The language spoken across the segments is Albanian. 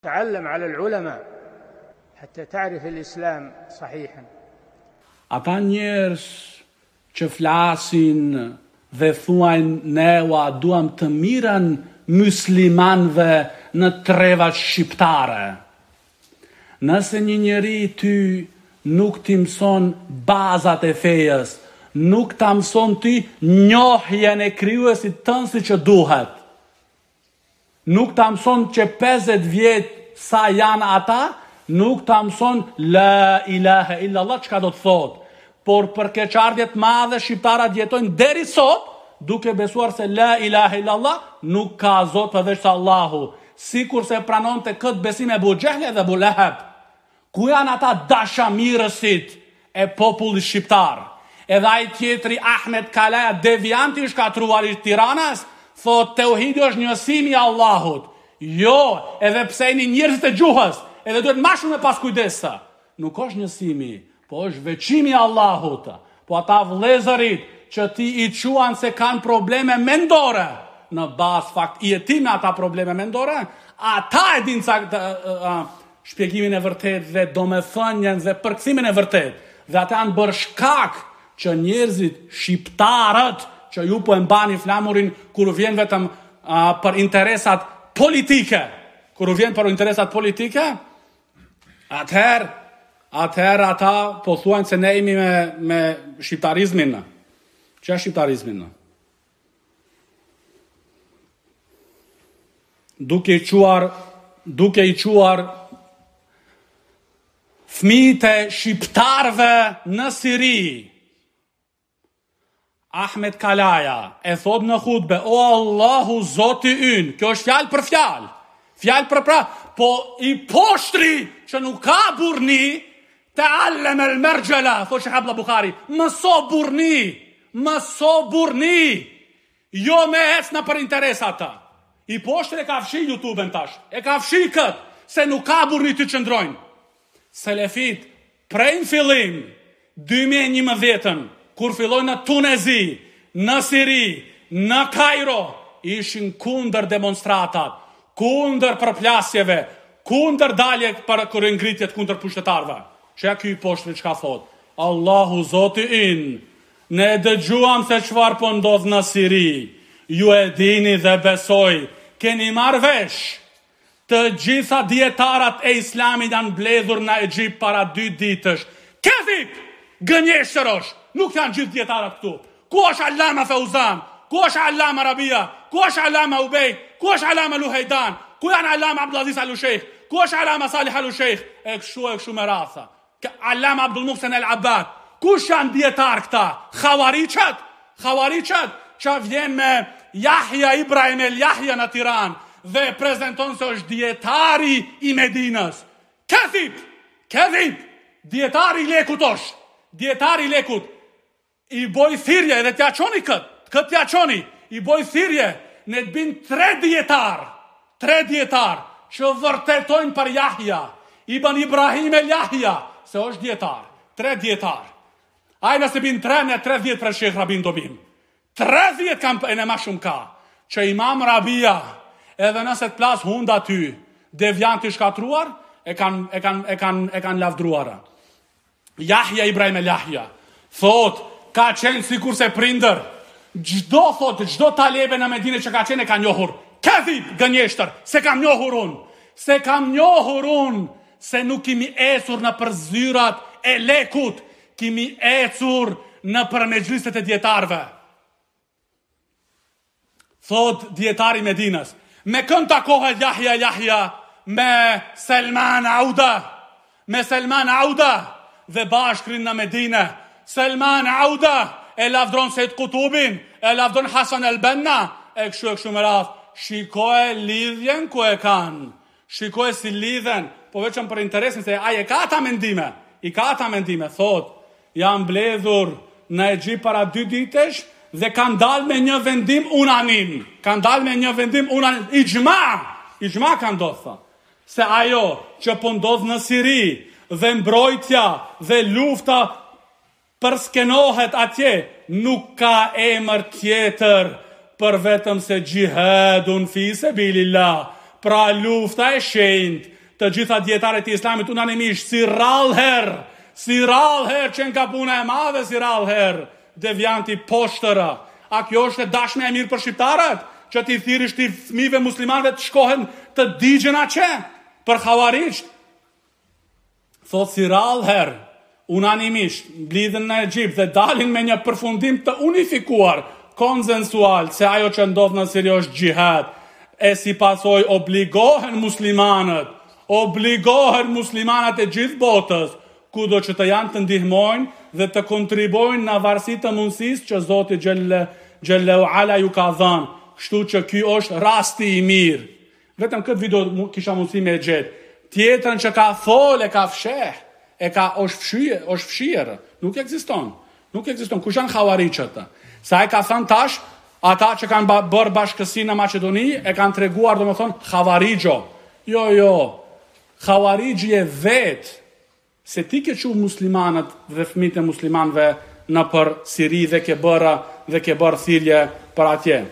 تعلم على العلماء حتى تعرف الإسلام صحيحا. Ata njerëz që flasin dhe thuajnë ne ua duam të mirën muslimanëve në trevat shqiptare. Nëse një njeri ty nuk ti mëson bazat e fejes, nuk ta mëson ty njohjen e krijuesit tënd si që duhet, nuk ta mëson që 50 vjet sa janë ata, nuk ta mëson la ilaha illallah çka do të thotë. Por për keqardhjet madhe shqiptarat jetojnë deri sot duke besuar se la ilaha illallah nuk ka zot përveç se Allahu, sikur se pranonte këtë besim Ebu Xehli dhe Abu Lahab. Ku janë ata dashamirësit e popullit shqiptar? Edhe ai tjetri Ahmet Kalaja, devianti i shkatruar i Tiranës, thot tauhidi është njësimi i Allahut. Jo, edhe pse jeni njerëz të gjuhës, edhe duhet më shumë me pas kujdesa. Nuk është njësimi, po është veçimi i Allahut. Po ata vëllezërit që ti i quan se kanë probleme mendore, në bazë fakt i jetim ata probleme mendore, ata e din shpjegimin e vërtet dhe domethënien dhe përkthimin e vërtet. Dhe ata janë bërë shkak që njerëzit shqiptarët që ju po e mbani flamurin kur vjen vetëm për interesat politike. Kur vjen për interesat politike, atëherë ata po thuajnë se ne jemi me shqiptarizmin. Çfarë shqiptarizmin? Duke i quar fëmijët e shqiptarëve në Siri. Ahmet Kalaja e thot në hutbe, o Allahu Zoti ynë, kjo është fjalë për fjalë, fjalë për pra, po i poshtri që nuk ka burni, ta'allem el mergjela, thot Sheh Abdullah Bukhari, mëso burni, jo me ecna për interesata. I poshtri e ka fshi YouTube-en tash, e ka fshi këtë, se nuk ka burni të qëndrojnë. Selefit, prej në fillim, 2011, kur fillojnë në Tunezi, në Siri, në Kairo, ishin kundër demonstratat, kundër përplasjeve, kundër dalje për ngritjet kundër pushtetarve. Që ky poshtri çka thot? Allahu Zoti ynë, ne dëgjuam se çfarë po ndodh në Siri. Ju e dini dhe besoj, keni marrë vesh. Të gjitha dietarat e Islamit janë mbledhur në Egjipt para 2 ditësh. Këthip, gënjeshtërosh, nuk janë gjithë dietarat këtu. Ku është Allama Fauzan? Ku është Allama Rabia? Ku është Allama Ubej? Ku është Allama Luhejdan? Ku janë Allama Abdulaziz Al-Sheikh? Ku është Allama Salih Al-Sheikh? E kështu me radha. Allama Abdul Muhsen El-Abbad. Ku janë dietar këta? Khawaricët që vjen me Yahya Ibrahim El-Yahya në Tiranë dhe prezanton se është dietari i Medinës. Këthip, dietari i lekut është. Dietari i lekut. I boj thirrje edhe t'ja çoni këtë t'ja çoni. I boj thirrje në të bin 3 dietar që vërtetojnë për Yahya Ibn Ibrahim El-Yahya se është dietar. 3 dietar. Ai nëse bin 3 në 30 për Sheikh Rabin do bin. 30 kam e në ma shumë ka. Që Imam Rabia edhe nëse të plas hunda ty, deviant i shkatruar, e kanë lavdruar. Yahya Ibrahim El-Yahya thot, ka qenë sikur se prindër, çdo talebe në Medinë që ka qenë e ka njohur. Këthip, gënjeshtër, se kam njohur unë, se nuk kimi ecur në përzyrat e lekut, kimi ecur në për mexhliset e dietarëve. Thot dietari Medinës, me kënd takohet Yahya me Selman Auda dhe bashkrin në Medinë. Selman Auda e lavdron Sejt Kutubin, e lavdron Hasan El-Banna, e kështu me radhë. Shikoje lidhjen ku e kanë. Shikoje si lidhen, po veçëm për interesin se ai e ka ata mendime. Thot, janë mbledhur në Egjipt para 2 ditësh dhe kanë dalë me një vendim unanim. Ijma kanë ndodhur. Se ajo që po ndodh në Siri dhe mbrojtja dhe lufta përskenohet atje, nuk ka emër tjetër për vetëm se gjihadun fi sabilillah, pra lufta e shenjtë, të gjitha dietarët e Islamit unanimisht, si rallher që nga puna e madhe, si rallher devianti poshtëra. A kjo është e dashme e mirë për shqiptarët? Që ti thirrisht i fëmijëve muslimanëve të shkohen të digjen atje për xhavarishт? Thot si rallher unanimisht mblidhen në Egjipt dhe dalin me një përfundim të unifikuar, konsensual, se ajo që ndodh në Siri është xhihad. E si pasoj obligohen muslimanat e gjithë botës, kudo që të janë të ndihmojnë dhe të kontribojnë në varësi të mundësisë që Zoti Xhellahu Ala ju ka dhënë. Kështu që ky është rasti i mirë. Vetëm këtë video kisha mundësi me gjetë. Tjetrën që ka folë, ka fsheh, është fshirë, nuk ekziston. Kush janë xhavariçët? Sa e ka thënë tash, ata që kanë bërë bashkësi në Maqedoni e kanë treguar domethënë xhavarixho. Jo. Xhavarixhi e vet se ti ke qenë muslimanët dhe fëmijët e muslimanëve në për Siri dhe ke bërë thirrje për atje.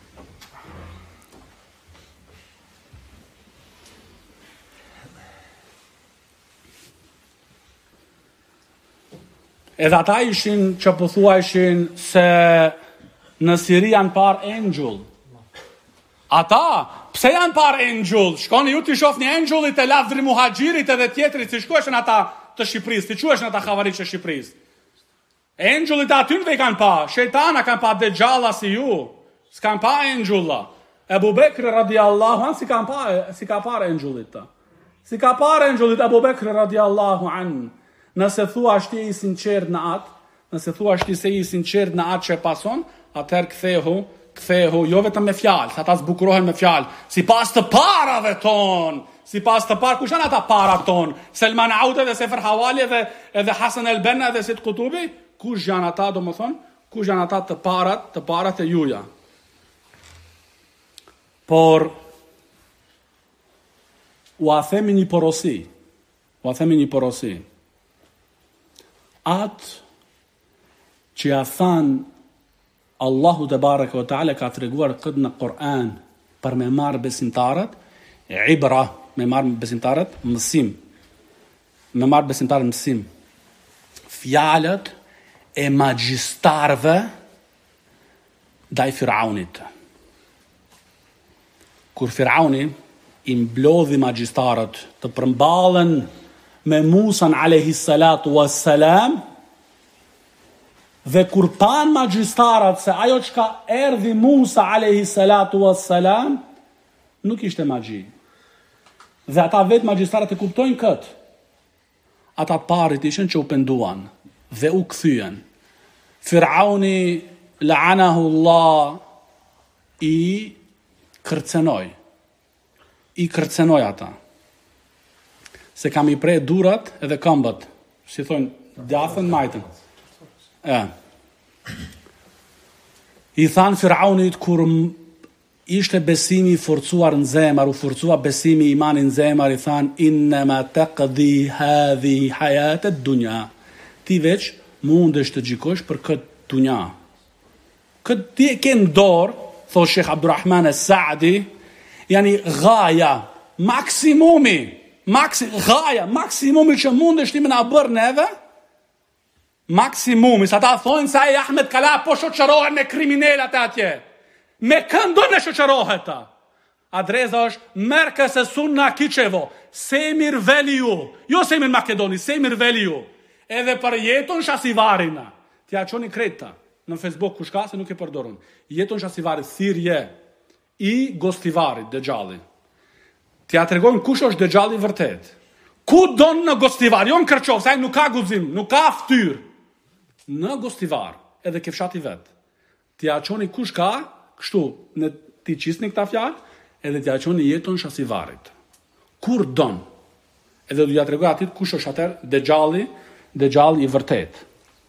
Edhe ata ishin që pothuajshin se në Siri janë parë angel. Ata, pse janë parë angel? Shkoni ju t'i shohni angelit e Lavdri Muhaxhirit edhe tjetrit, si shkueshin ata të Shqipërisë, si quheshin ata xhavariçë të Shqipërisë. Angelit aty i kanë pa, shejtana kanë pa dejalla si ju. S'kan pa angela. Ebu Bekri radiallahu an si ka parë angelit. Si ka parë angelit Ebu Bekri radiallahu an. Nëse thua është i sinqert në atë që pason, atëherë kthehu jo vetëm me fjalë, ata zbukurohen me fjalë, sipas të parave ton. Kush janë ata parat ton? Selman Aude dhe Sefer Hawali edhe Hasan El Benna dhe Sid Kutubi, kush janë ata domethënë? Kush janë ata të parat e juja? Por u a themi një porosi. Atë që ja thanë Allahu te bareke ve teala ka treguar këtë në Kur'an për me marrë besimtarët, mësim. Fjalët e magjistarëve ndaj Firaunit. Kur Firauni i mblodhi magjistarët të përmballen me Musa alayhi salatu wassalam, dhe kur pan magjistarat se ajo çka erdhi Musa alayhi salatu wassalam nuk ishte magji. Dhe ata vetë magjistarat e kuptojnë këtë. Ata parit ishin që u penduan dhe u kthyen. Firauni la'anahu Allah i kërcenoj ata. Se kam i prej durat edhe këmbët, si thonë, djathën majtën. I thanë Firaunit kur ishte besimi i forcuar në zemër, u forcua besimi i imani në zemër, i thanë, innama taqdi hadhi hayatat dunya. Ti veç mundesh të gjikosh për këtë dunja. Këtë ti e ke në dorë, thotë Sheikh Abdurrahman Es-Saadi, yani ghaja, maksimumi që mundesh ti me na bërë neve, maksimumi, sa ta thonë sa e Ahmed Kala po shoqërohen me kriminalat e atje. Me këndon e shoqërohet ta. Adresa është Merkez e Sunna Kiçevo, Semir Veliu, jo Semir Makedoni, Semir Veliu. Edhe për Jeton Shasivarina. T'ja çoni kreta në Facebook kush ka se nuk e përdorun. Jeton Shasivari thirrje i Gostivarit, Dexhalli. T'ja tregojmë kush është Dexhalli vërtet. Ku don në Gostivar, jo në Kërçov, sa nuk ka guzim, nuk ka fytyrë. Në Gostivar, edhe ke fshati vet. T'ja çoni kush ka, kështu, në ti qisni këta fjalë, edhe t'ja çoni Jeton Shasivarit. Kur don. Edhe do t'ja tregoj atit kush është atëherë Dexhalli i vërtet.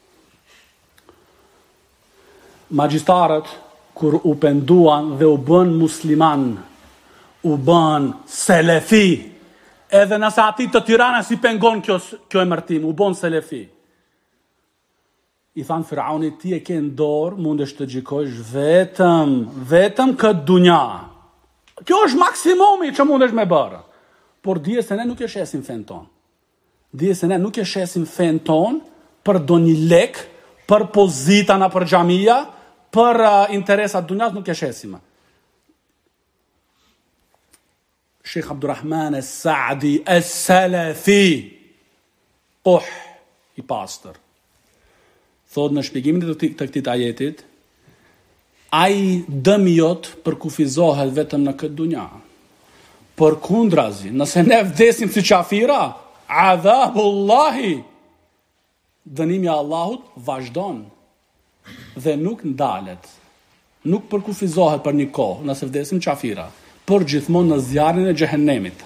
Magjistarët kur u penduan dhe u bën musliman, u bën selefi, edhe nëse ati të Tirana si pengon kjo emërtim, u bën selefi. I thanë Firauni, ti e ke në dorë, mundesh të gjikojsh vetëm këtë dunja. Kjo është maksimumi që mundesh me bërë. por dije se ne nuk e shesim fen ton. Dije se ne nuk e shesim fen ton për do një lek, për pozita na për xhamia, për interesat dunjas nuk e shesim. Sheikh Abdurrahman As-Saadi As-Salafi, i pastër, thot në shpjegimin të këtij ajetit, ai dëmi jot përkufizohet vetëm në këtë dunja. Për kundrazi, nëse ne vdesim si qafira, adhabullahi, dënimi Allahut vazhdon dhe nuk ndalet. Nuk përkufizohet për një kohë nëse vdesim qafira, por gjithmonë në zjarrin e xhehenemit.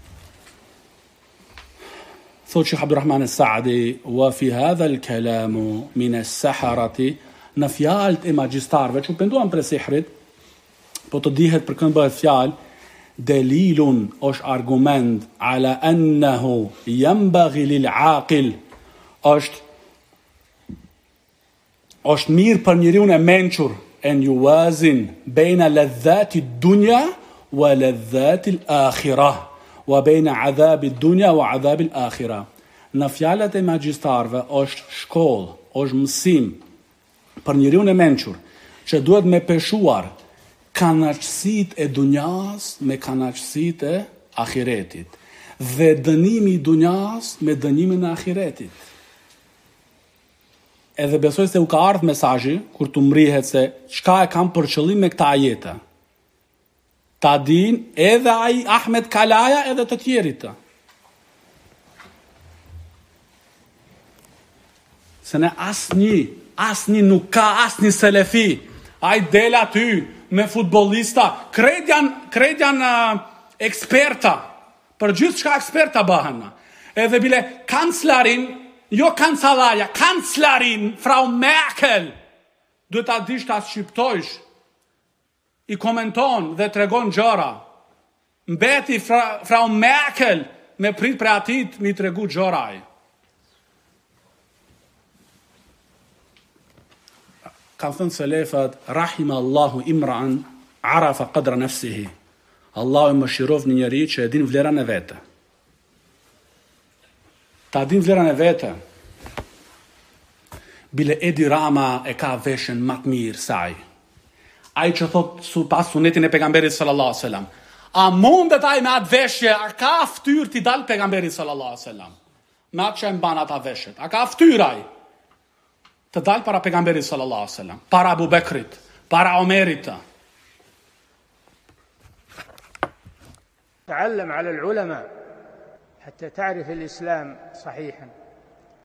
Thot Sheikh Abdurrahman As-Saadi, wa fi hadha al-kalam min as-saharati, në fjalët e magjistarëve që penduan për sihrit, po të dihet për kënd bëhet fjalë, dalilun është argument ala annahu yanbaghi lil-aqil, është mirë për njeriu e mençur en yuwazin baina ladhati ad-dunya wa ladhati al-akhirah wa baina adhabi ad-dunya wa adhabi al-akhirah. Në fjalët e magjistarëve është shkollë, është mësim për njeriu e mençur që duhet me peshuar kanaqësitë e dunjas me kanaqësitë e ahiretit dhe dënimi i dunjas me dënimin e ahiretit. Edhe besoj se u ka ardhur mesazhi kur të mrihet se çka e kam për qëllim me këta ajete. Ta din edhe ai Ahmed Kalaja edhe të tjerit. Se ne asnjë nuk ka asnjë selefi. Ai del aty me futbollista, krejt janë eksperta. Për gjithë çka eksperta bëhen. Edhe bile kanclarin, jo kancelaria, kanclarin Frau Merkel. Duhet ta dish ta shqiptojsh. I komenton dhe tregon gjëra. Mbeti Frau Merkel me prit për atit mi tregu gjëraj. Kanë thënë selefat, rahima Allahu imran arafa qadra nafsihi. Allahu më shirov një njeri që e din vlerën e vete. Ta din vlerën e vete. Bile Edi Rama e ka veshën më të mirë saj. Ai që thot pas sunetin e pejgamberit sallallahu alaihi wasallam. A mundet ai me atë veshje, a ka ftyrë t'i dal pejgamberit sallallahu alaihi wasallam? Me atë që e mban ata veshjet. A ka ftyrë ai të dal para pejgamberit sallallahu alaihi wasallam, para Abu Bekrit, para Omerit. تعلم على العلماء حتى تعرف الإسلام صحيحا.